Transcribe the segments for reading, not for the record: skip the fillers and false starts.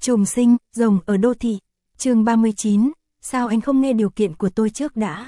Trùng sinh, rồng ở đô thị. Chương 39, sao anh không nghe điều kiện của tôi trước đã?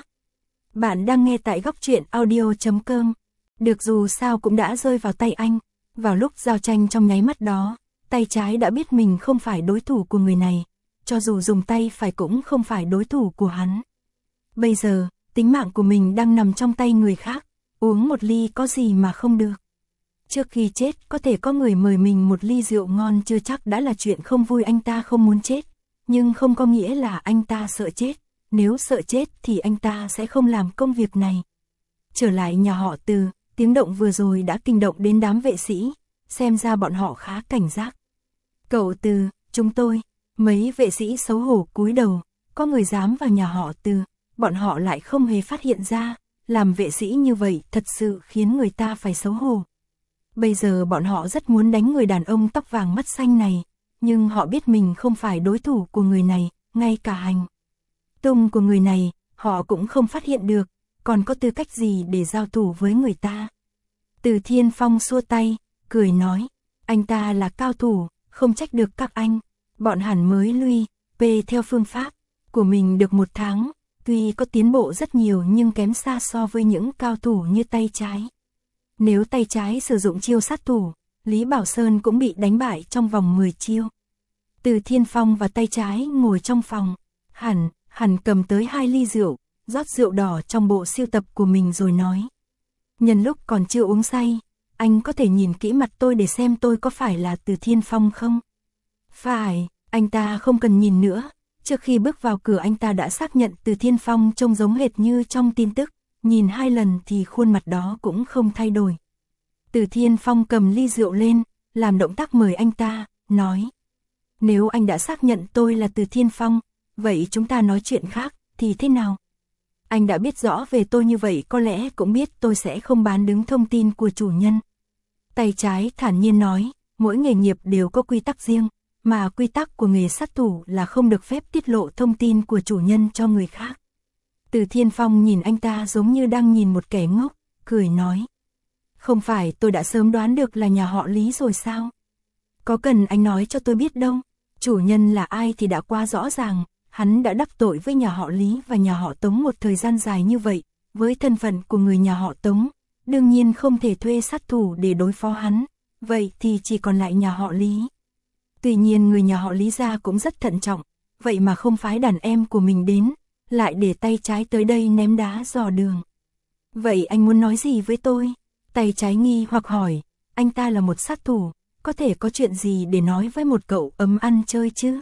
Bạn đang nghe tại góc truyện audio.com. Được, dù sao cũng đã rơi vào tay anh. Vào lúc giao tranh trong nháy mắt đó, tay trái đã biết mình không phải đối thủ của người này, cho dù dùng tay phải cũng không phải đối thủ của hắn. Bây giờ, tính mạng của mình đang nằm trong tay người khác, uống một ly có gì mà không được. Trước khi chết, có thể có người mời mình một ly rượu ngon chưa chắc đã là chuyện không vui. Anh ta không muốn chết, nhưng không có nghĩa là anh ta sợ chết. Nếu sợ chết thì anh ta sẽ không làm công việc này. Trở lại nhà họ Từ, tiếng động vừa rồi đã kinh động đến đám vệ sĩ, xem ra bọn họ khá cảnh giác. Cậu Từ, chúng tôi, mấy vệ sĩ xấu hổ cúi đầu, có người dám vào nhà họ Từ, bọn họ lại không hề phát hiện ra, làm vệ sĩ như vậy thật sự khiến người ta phải xấu hổ. Bây giờ bọn họ rất muốn đánh người đàn ông tóc vàng mắt xanh này, nhưng họ biết mình không phải đối thủ của người này, ngay cả hành tung của người này, họ cũng không phát hiện được, còn có tư cách gì để giao thủ với người ta. Từ Thiên Phong xua tay, cười nói, anh ta là cao thủ, không trách được các anh, bọn hẳn mới lui, theo phương pháp của mình được 1 tháng, tuy có tiến bộ rất nhiều nhưng kém xa so với những cao thủ như tay trái. Nếu tay trái sử dụng chiêu sát thủ, Lý Bảo Sơn cũng bị đánh bại trong vòng 10 chiêu. Từ Thiên Phong và tay trái ngồi trong phòng, hẳn cầm tới 2 ly rượu, rót rượu đỏ trong bộ sưu tập của mình rồi nói. Nhân lúc còn chưa uống say, anh có thể nhìn kỹ mặt tôi để xem tôi có phải là Từ Thiên Phong không? Phải, anh ta không cần nhìn nữa, trước khi bước vào cửa anh ta đã xác nhận Từ Thiên Phong trông giống hệt như trong tin tức, nhìn 2 lần thì khuôn mặt đó cũng không thay đổi. Từ Thiên Phong cầm ly rượu lên, làm động tác mời anh ta, nói. Nếu anh đã xác nhận tôi là Từ Thiên Phong, vậy chúng ta nói chuyện khác, thì thế nào? Anh đã biết rõ về tôi như vậy có lẽ cũng biết tôi sẽ không bán đứng thông tin của chủ nhân. Tay trái thản nhiên nói, mỗi nghề nghiệp đều có quy tắc riêng, mà quy tắc của nghề sát thủ là không được phép tiết lộ thông tin của chủ nhân cho người khác. Từ Thiên Phong nhìn anh ta giống như đang nhìn một kẻ ngốc, cười nói. Không phải tôi đã sớm đoán được là nhà họ Lý rồi sao? Có cần anh nói cho tôi biết đâu, chủ nhân là ai thì đã quá rõ ràng, hắn đã đắc tội với nhà họ Lý và nhà họ Tống một thời gian dài như vậy, với thân phận của người nhà họ Tống, đương nhiên không thể thuê sát thủ để đối phó hắn, vậy thì chỉ còn lại nhà họ Lý. Tuy nhiên người nhà họ Lý gia cũng rất thận trọng, vậy mà không phái đàn em của mình đến, lại để tay trái tới đây ném đá dò đường. Vậy anh muốn nói gì với tôi? Tay trái nghi hoặc hỏi, anh ta là một sát thủ, có thể có chuyện gì để nói với một cậu ấm ăn chơi chứ?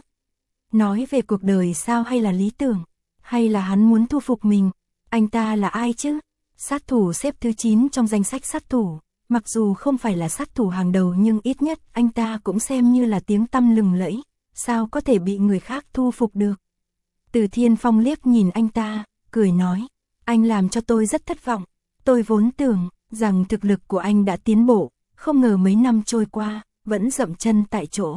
Nói về cuộc đời sao hay là lý tưởng? Hay là hắn muốn thu phục mình? Anh ta là ai chứ? Sát thủ xếp thứ 9 trong danh sách sát thủ, mặc dù không phải là sát thủ hàng đầu nhưng ít nhất anh ta cũng xem như là tiếng tăm lừng lẫy, sao có thể bị người khác thu phục được? Từ Thiên Phong liếc nhìn anh ta, cười nói, anh làm cho tôi rất thất vọng, tôi vốn tưởng rằng thực lực của anh đã tiến bộ, không ngờ mấy năm trôi qua, vẫn dậm chân tại chỗ.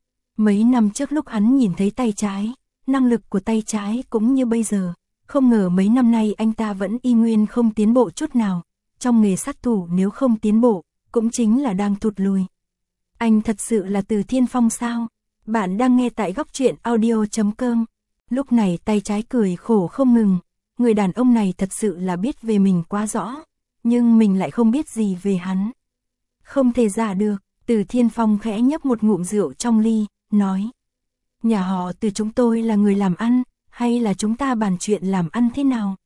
Mấy năm trước lúc hắn nhìn thấy tay trái, năng lực của tay trái cũng như bây giờ, không ngờ mấy năm nay anh ta vẫn y nguyên không tiến bộ chút nào, trong nghề sát thủ nếu không tiến bộ, cũng chính là đang thụt lùi. Anh thật sự là Từ Thiên Phong sao? Bạn đang nghe tại góc truyện audio.com. Lúc này tay trái cười khổ không ngừng, người đàn ông này thật sự là biết về mình quá rõ, nhưng mình lại không biết gì về hắn. Không thể giả được, Từ Thiên Phong khẽ nhấp một ngụm rượu trong ly, nói. Nhà họ Từ chúng tôi là người làm ăn, hay là chúng ta bàn chuyện làm ăn thế nào?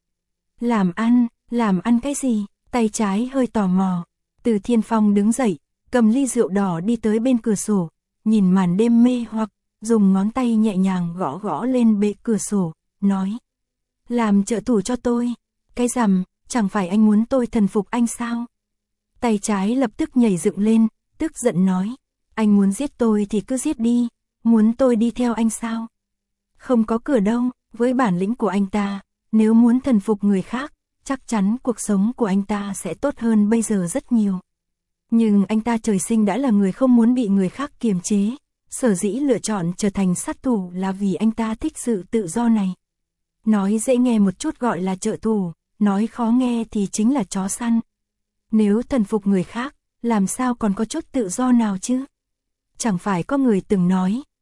Làm ăn cái gì? Tay trái hơi tò mò. Từ Thiên Phong đứng dậy, cầm ly rượu đỏ đi tới bên cửa sổ, nhìn màn đêm mê hoặc, dùng ngón tay nhẹ nhàng gõ gõ lên bệ cửa sổ, nói. Làm trợ thủ cho tôi. Cái rằm, chẳng phải anh muốn tôi thần phục anh sao? Tay trái lập tức nhảy dựng lên, tức giận nói. Anh muốn giết tôi thì cứ giết đi, muốn tôi đi theo anh sao? Không có cửa đâu, với bản lĩnh của anh ta, nếu muốn thần phục người khác, chắc chắn cuộc sống của anh ta sẽ tốt hơn bây giờ rất nhiều. Nhưng anh ta trời sinh đã là người không muốn bị người khác kiềm chế, sở dĩ lựa chọn trở thành sát thủ là vì anh ta thích sự tự do này. Nói dễ nghe một chút gọi là trợ thủ, nói khó nghe thì chính là chó săn. Nếu thần phục người khác, làm sao còn có chút tự do nào chứ? Chẳng phải có người từng nói,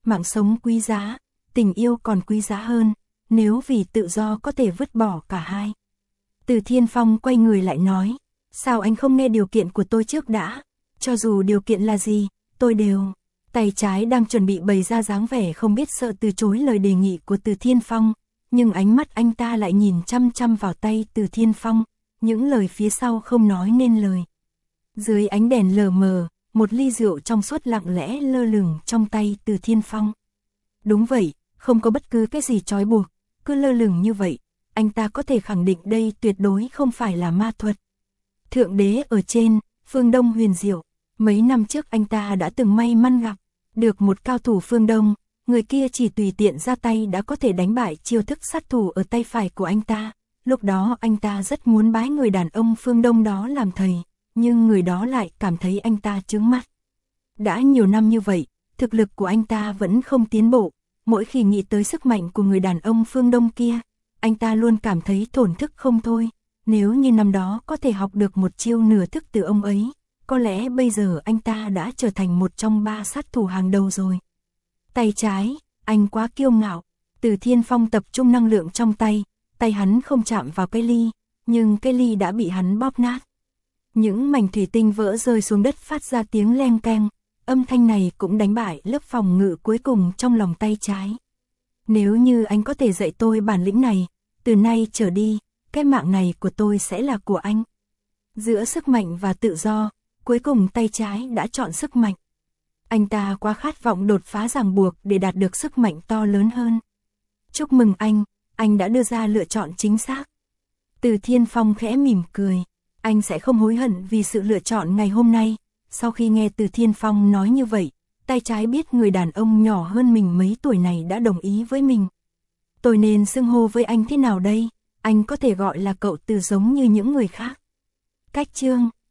mạng sống quý giá, tình yêu còn quý giá hơn, nếu vì tự do có thể vứt bỏ cả hai. Từ Thiên Phong quay người lại nói, sao anh không nghe điều kiện của tôi trước đã, cho dù điều kiện là gì, tôi đều. Tay trái đang chuẩn bị bày ra dáng vẻ không biết sợ từ chối lời đề nghị của Từ Thiên Phong, nhưng ánh mắt anh ta lại nhìn chăm chăm vào tay Từ Thiên Phong, những lời phía sau không nói nên lời. Dưới ánh đèn lờ mờ, một ly rượu trong suốt lặng lẽ lơ lửng trong tay Từ Thiên Phong. Đúng vậy, không có bất cứ cái gì trói buộc, cứ lơ lửng như vậy, anh ta có thể khẳng định đây tuyệt đối không phải là ma thuật. Thượng đế ở trên, phương Đông huyền diệu, mấy năm trước anh ta đã từng may mắn gặp được một cao thủ phương Đông, người kia chỉ tùy tiện ra tay đã có thể đánh bại chiêu thức sát thủ ở tay phải của anh ta. Lúc đó anh ta rất muốn bái người đàn ông phương Đông đó làm thầy, nhưng người đó lại cảm thấy anh ta chướng mắt. Đã nhiều năm như vậy, thực lực của anh ta vẫn không tiến bộ, mỗi khi nghĩ tới sức mạnh của người đàn ông phương Đông kia, anh ta luôn cảm thấy thổn thức không thôi. Nếu như năm đó có thể học được một chiêu nửa thức từ ông ấy, có lẽ bây giờ anh ta đã trở thành một trong 3 sát thủ hàng đầu rồi. Tay trái, anh quá kiêu ngạo. Từ Thiên Phong tập trung năng lượng trong tay, tay hắn không chạm vào cái ly, nhưng cái ly đã bị hắn bóp nát. Những mảnh thủy tinh vỡ rơi xuống đất phát ra tiếng leng keng, âm thanh này cũng đánh bại lớp phòng ngự cuối cùng trong lòng tay trái. Nếu như anh có thể dạy tôi bản lĩnh này, từ nay trở đi, cái mạng này của tôi sẽ là của anh. Giữa sức mạnh và tự do, cuối cùng tay trái đã chọn sức mạnh. Anh ta quá khát vọng đột phá ràng buộc để đạt được sức mạnh to lớn hơn. Chúc mừng anh đã đưa ra lựa chọn chính xác. Từ Thiên Phong khẽ mỉm cười, anh sẽ không hối hận vì sự lựa chọn ngày hôm nay. Sau khi nghe Từ Thiên Phong nói như vậy, tay trái biết người đàn ông nhỏ hơn mình mấy tuổi này đã đồng ý với mình. Tôi nên xưng hô với anh thế nào đây? Anh có thể gọi là cậu Từ giống như những người khác. Cách chương